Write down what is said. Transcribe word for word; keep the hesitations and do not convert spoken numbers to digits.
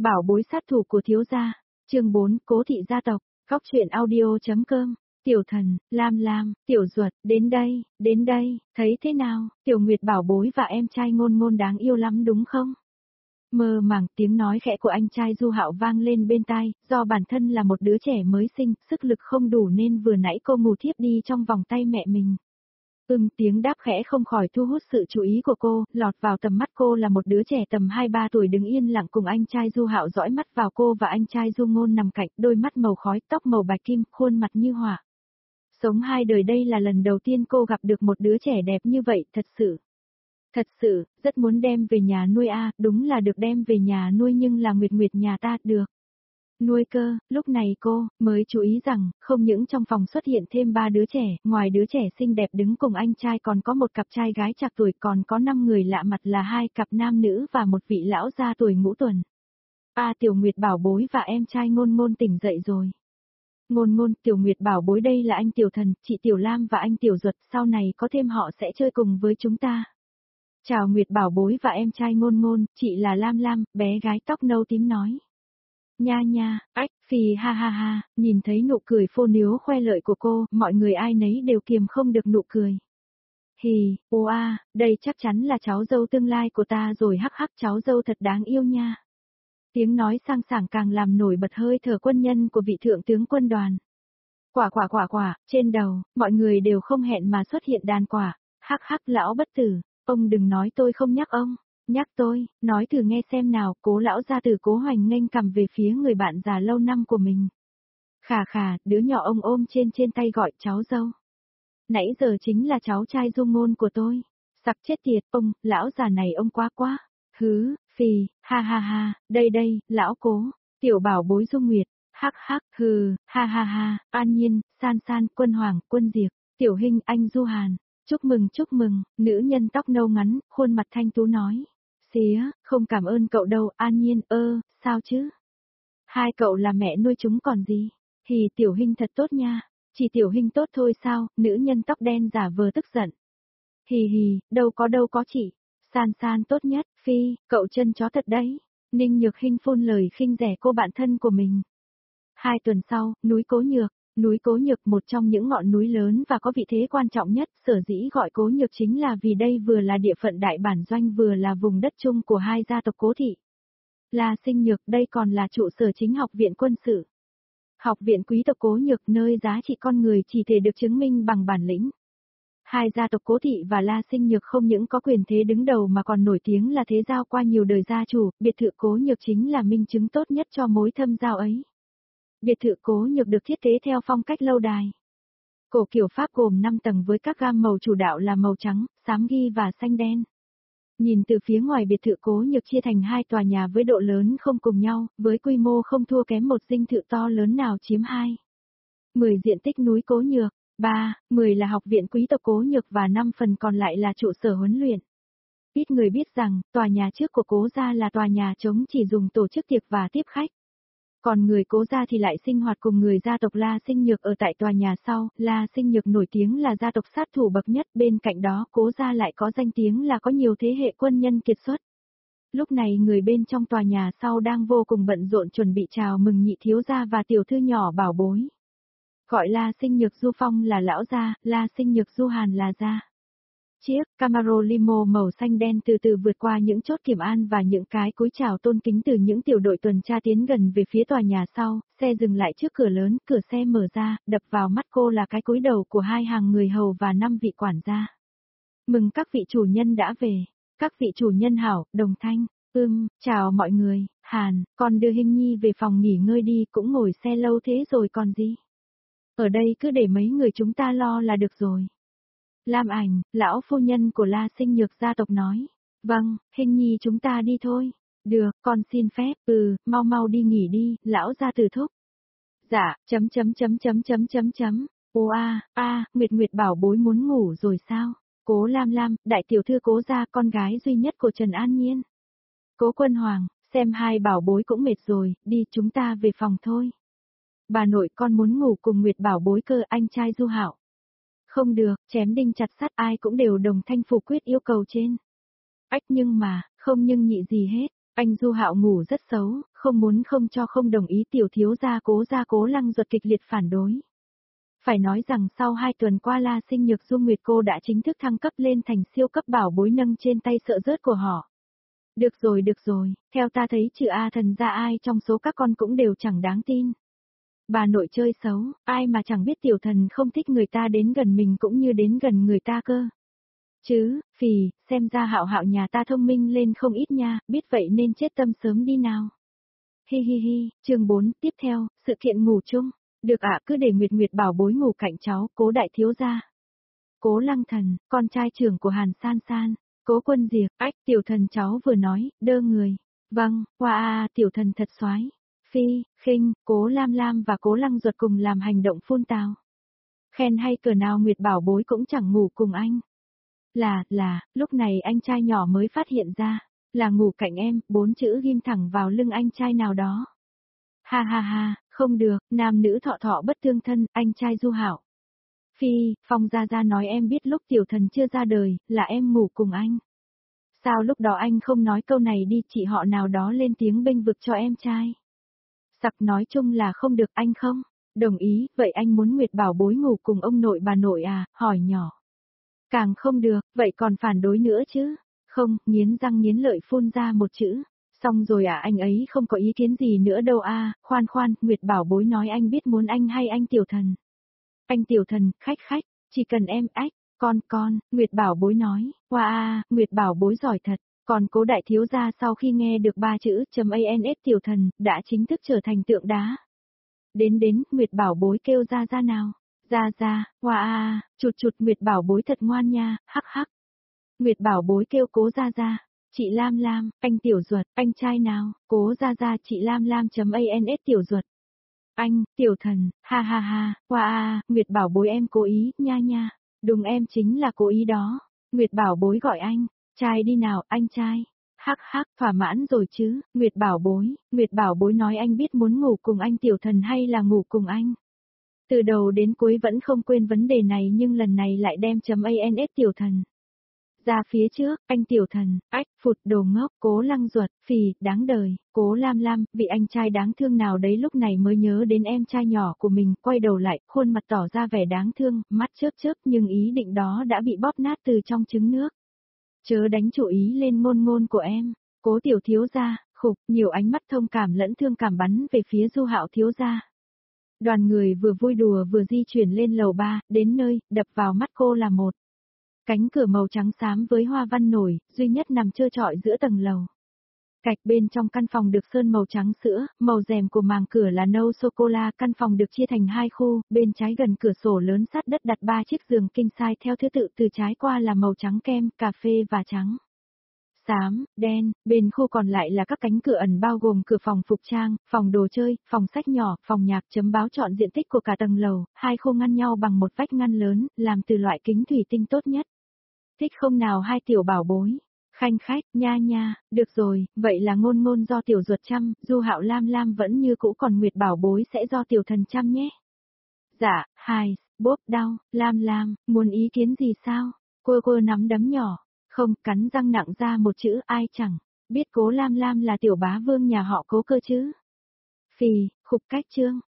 Bảo bối sát thủ của thiếu gia, chương bốn, Cố thị gia tộc, Góc truyện audio.com. Tiểu thần, Lam Lam, Tiểu Duật, đến đây, đến đây, thấy thế nào, Tiểu Nguyệt bảo bối và em trai Ngôn Ngôn đáng yêu lắm đúng không? Mơ màng tiếng nói khẽ của anh trai Du Hạo vang lên bên tai, do bản thân là một đứa trẻ mới sinh, sức lực không đủ nên vừa nãy cô ngủ thiếp đi trong vòng tay mẹ mình. Ưm tiếng đáp khẽ không khỏi thu hút sự chú ý của cô, lọt vào tầm mắt cô là một đứa trẻ tầm hai ba tuổi đứng yên lặng cùng anh trai Du Hạo dõi mắt vào cô và anh trai Du Ngôn nằm cạnh, đôi mắt màu khói, tóc màu bạch kim, khuôn mặt như họa. Sống hai đời đây là lần đầu tiên cô gặp được một đứa trẻ đẹp như vậy, thật sự. Thật sự, rất muốn đem về nhà nuôi a, à, đúng là được đem về nhà nuôi nhưng là Nguyệt Nguyệt nhà ta, được. Nuôi cơ, lúc này cô mới chú ý rằng, không những trong phòng xuất hiện thêm ba đứa trẻ, ngoài đứa trẻ xinh đẹp đứng cùng anh trai còn có một cặp trai gái trạc tuổi, còn có năm người lạ mặt là hai cặp nam nữ và một vị lão gia tuổi ngũ tuần. A à, Tiểu Nguyệt bảo bối và em trai Ngôn Ngôn tỉnh dậy rồi. Ngôn Ngôn, Tiểu Nguyệt bảo bối đây là anh Tiểu Thần, chị Tiểu Lam và anh Tiểu Duật, sau này có thêm họ sẽ chơi cùng với chúng ta. Chào Nguyệt bảo bối và em trai Ngôn Ngôn, chị là Lam Lam, bé gái tóc nâu tím nói. Nha nha, ách, phì ha ha ha, nhìn thấy nụ cười phô níu khoe lợi của cô, mọi người ai nấy đều kiềm không được nụ cười. Hì, ô a, đây chắc chắn là cháu dâu tương lai của ta rồi, hắc hắc, cháu dâu thật đáng yêu nha. Tiếng nói sang sảng càng làm nổi bật hơi thở quân nhân của vị thượng tướng quân đoàn. Quả quả quả quả, trên đầu, mọi người đều không hẹn mà xuất hiện đàn quả, hắc hắc lão bất tử, ông đừng nói tôi không nhắc ông. Nhắc tôi, nói thử nghe xem nào, Cố lão gia tử Cố Hoành nghênh cầm về phía người bạn già lâu năm của mình. Khà khà, đứa nhỏ ông ôm trên trên tay gọi cháu dâu. Nãy giờ chính là cháu trai Du Ngôn của tôi. Sặc chết tiệt, ông, lão già này ông quá quá. Hứ, phì, ha ha ha, đây đây, lão Cố, Tiểu bảo bối Du Nguyệt, hắc hắc, hừ, ha ha ha, An Nhiên, San San, Quân Hoàng, Quân Diệp, Tiểu Hinh, anh Du Hàn. Chúc mừng chúc mừng, nữ nhân tóc nâu ngắn, khuôn mặt thanh tú nói. Xía, không cảm ơn cậu đâu, An Nhiên, ơ, sao chứ? Hai cậu là mẹ nuôi chúng còn gì? Thì Tiểu Hinh thật tốt nha, chỉ Tiểu Hinh tốt thôi sao, nữ nhân tóc đen giả vờ tức giận. Hì hì, đâu có đâu có chị, San San tốt nhất, Phi, cậu chân chó thật đấy. Ninh Nhược Hinh phun lời khinh rẻ cô bạn thân của mình. Hai tuần sau, núi Cố Nhược. Núi Cố Nhược một trong những ngọn núi lớn và có vị thế quan trọng nhất, sở dĩ gọi Cố Nhược chính là vì đây vừa là địa phận đại bản doanh vừa là vùng đất chung của hai gia tộc Cố thị. La Sinh Nhược đây còn là trụ sở chính học viện quân sự. Học viện quý tộc Cố Nhược nơi giá trị con người chỉ thể được chứng minh bằng bản lĩnh. Hai gia tộc Cố thị và La Sinh Nhược không những có quyền thế đứng đầu mà còn nổi tiếng là thế giao qua nhiều đời gia chủ, biệt thự Cố Nhược chính là minh chứng tốt nhất cho mối thâm giao ấy. Biệt thự Cố Nhược được thiết kế theo phong cách lâu đài. Cổ kiểu Pháp gồm năm tầng với các gam màu chủ đạo là màu trắng, xám ghi và xanh đen. Nhìn từ phía ngoài biệt thự Cố Nhược chia thành hai tòa nhà với độ lớn không cùng nhau, với quy mô không thua kém một dinh thự to lớn nào chiếm hai. mười diện tích núi Cố Nhược, ba, mười là học viện quý tộc Cố Nhược và năm phần còn lại là trụ sở huấn luyện. Ít người biết rằng, tòa nhà trước của Cố gia là tòa nhà trống chỉ dùng tổ chức tiệc và tiếp khách. Còn người Cố gia thì lại sinh hoạt cùng người gia tộc La Sinh Nhược ở tại tòa nhà sau, La Sinh Nhược nổi tiếng là gia tộc sát thủ bậc nhất, bên cạnh đó Cố gia lại có danh tiếng là có nhiều thế hệ quân nhân kiệt xuất. Lúc này người bên trong tòa nhà sau đang vô cùng bận rộn chuẩn bị chào mừng nhị thiếu gia và tiểu thư nhỏ bảo bối. Gọi La Sinh Nhược Du Phong là lão gia, La Sinh Nhược Du Hàn là gia. Chiếc Camaro limo màu xanh đen từ từ vượt qua những chốt kiểm an và những cái cúi chào tôn kính từ những tiểu đội tuần tra tiến gần về phía tòa nhà sau, xe dừng lại trước cửa lớn, cửa xe mở ra, đập vào mắt cô là cái cúi đầu của hai hàng người hầu và năm vị quản gia. Mừng các vị chủ nhân đã về, các vị chủ nhân hảo, đồng thanh, ưm, chào mọi người, Hàn, con đưa Hinh Nhi về phòng nghỉ ngơi đi, cũng ngồi xe lâu thế rồi còn gì. Ở đây cứ để mấy người chúng ta lo là được rồi. Lam Ảnh, lão phu nhân của La Sinh Nhược gia tộc nói. Vâng, Hinh Nhi chúng ta đi thôi. Được, con xin phép, ừ, mau mau đi nghỉ đi, lão gia tử thúc. Dạ, chấm chấm chấm chấm chấm chấm chấm. Ô a, a, Nguyệt Nguyệt bảo bối muốn ngủ rồi sao? Cố Lam Lam, đại tiểu thư Cố gia con gái duy nhất của Trần An Nhiên. Cố Quân Hoàng, xem hai bảo bối cũng mệt rồi, đi chúng ta về phòng thôi. Bà nội con muốn ngủ cùng Nguyệt bảo bối cơ, anh trai Du Hạo. Không được, chém đinh chặt sắt ai cũng đều đồng thanh phủ quyết yêu cầu trên. Ách nhưng mà, không nhưng nhị gì hết, Anh Du Hạo ngủ rất xấu, không muốn không cho không đồng ý tiểu thiếu gia Cố gia Cố Lăng Duật kịch liệt phản đối. Phải nói rằng sau hai tuần qua La Sinh Nhược Dung Nguyệt cô đã chính thức thăng cấp lên thành siêu cấp bảo bối nâng trên tay sợ rớt của họ. Được rồi được rồi, theo ta thấy trừ A Thần ra ai trong số các con cũng đều chẳng đáng tin. Bà nội chơi xấu, ai mà chẳng biết tiểu thần không thích người ta đến gần mình cũng như đến gần người ta cơ. Chứ, phì, xem ra Hạo Hạo nhà ta thông minh lên không ít nha, biết vậy nên chết tâm sớm đi nào. Hi hi hi, chương bốn, tiếp theo, sự kiện ngủ chung. Được ạ, cứ để Nguyệt Nguyệt bảo bối ngủ cạnh cháu, Cố đại thiếu gia. Cố Lăng Thần, con trai trưởng của Hàn San San. Cố Quân Diệp, ách, tiểu thần cháu vừa nói, đơ người. Vâng, hoa a, tiểu thần thật soái. Phi, khinh, Cố Lam Lam và Cố Lăng Duật cùng làm hành động phun tào. Khen hay cờ nào Nguyệt bảo bối cũng chẳng ngủ cùng anh. Là, là, lúc này anh trai nhỏ mới phát hiện ra, là ngủ cạnh em, bốn chữ ghim thẳng vào lưng anh trai nào đó. Ha ha ha, không được, nam nữ thọ thọ bất tương thân, anh trai Du Hạo. Phi, Phong Gia Gia nói em biết lúc tiểu thần chưa ra đời, là em ngủ cùng anh. Sao lúc đó anh không nói câu này đi, chị họ nào đó lên tiếng bênh vực cho em trai. Sặc nói chung là không được, anh không? Đồng ý, vậy anh muốn Nguyệt bảo bối ngủ cùng ông nội bà nội à, hỏi nhỏ. Càng không được, vậy còn phản đối nữa chứ? Không, nghiến răng nghiến lợi phun ra một chữ. Xong rồi à, anh ấy không có ý kiến gì nữa đâu à, khoan khoan, Nguyệt bảo bối nói anh biết muốn anh hay anh tiểu thần. Anh tiểu thần, khách khách, chỉ cần em ách, con con, Nguyệt bảo bối nói, hoa à, Nguyệt bảo bối giỏi thật. Còn Cố đại thiếu gia sau khi nghe được ba chữ chấm ans tiểu thần, đã chính thức trở thành tượng đá. Đến đến, Nguyệt bảo bối kêu ra ra nào. Ra ra, hoa a, chụt chụt Nguyệt bảo bối thật ngoan nha, hắc hắc. Nguyệt bảo bối kêu Cố ra ra. Chị Lam Lam, anh tiểu ruột, anh trai nào, Cố ra ra chị Lam Lam chấm ans tiểu ruột. Anh, tiểu thần, ha ha ha, hoa a, Nguyệt bảo bối em cố ý, nha nha. Đúng em chính là cố ý đó. Nguyệt bảo bối gọi anh. Trai đi nào, anh trai. Hắc hắc, thỏa mãn rồi chứ, Nguyệt bảo bối, Nguyệt bảo bối nói anh biết muốn ngủ cùng anh tiểu thần hay là ngủ cùng anh. Từ đầu đến cuối vẫn không quên vấn đề này nhưng lần này lại đem chấm ans tiểu thần. Ra phía trước, anh tiểu thần, ách, phụt đồ ngốc, Cố Lăng Duật, phì, đáng đời, Cố Lam Lam, vị anh trai đáng thương nào đấy lúc này mới nhớ đến em trai nhỏ của mình, quay đầu lại, khuôn mặt tỏ ra vẻ đáng thương, mắt chớp chớp nhưng ý định đó đã bị bóp nát từ trong trứng nước. Chớ đánh chủ ý lên ngôn ngôn của em, Cố tiểu thiếu gia, khục, nhiều ánh mắt thông cảm lẫn thương cảm bắn về phía Du Hạo thiếu gia. Đoàn người vừa vui đùa vừa di chuyển lên lầu ba, đến nơi, đập vào mắt cô là một cánh cửa màu trắng xám với hoa văn nổi, duy nhất nằm trơ trọi giữa tầng lầu. Cạch bên trong căn phòng được sơn màu trắng sữa, màu rèm của màng cửa là nâu sô-cô-la, căn phòng được chia thành hai khu, bên trái gần cửa sổ lớn sát đất đặt ba chiếc giường king size theo thứ tự từ trái qua là màu trắng kem, cà phê và trắng. Xám, đen, bên khu còn lại là các cánh cửa ẩn bao gồm cửa phòng phục trang, phòng đồ chơi, phòng sách nhỏ, phòng nhạc chấm báo trọn diện tích của cả tầng lầu, hai khu ngăn nhau bằng một vách ngăn lớn, làm từ loại kính thủy tinh tốt nhất. Thích không nào hai tiểu bảo bối? Khanh khách, nha nha, được rồi, vậy là ngôn ngôn do tiểu ruột chăm, Du Hạo Lam Lam vẫn như cũ còn Nguyệt bảo bối sẽ do tiểu thần chăm nhé. Dạ, hai, bốp đau, Lam Lam, muốn ý kiến gì sao? Cô cô nắm đấm nhỏ. Không, cắn răng nặng ra một chữ ai chẳng, biết Cố Lam Lam là tiểu bá vương nhà họ Cố cơ chứ. Phì, khục cách trương,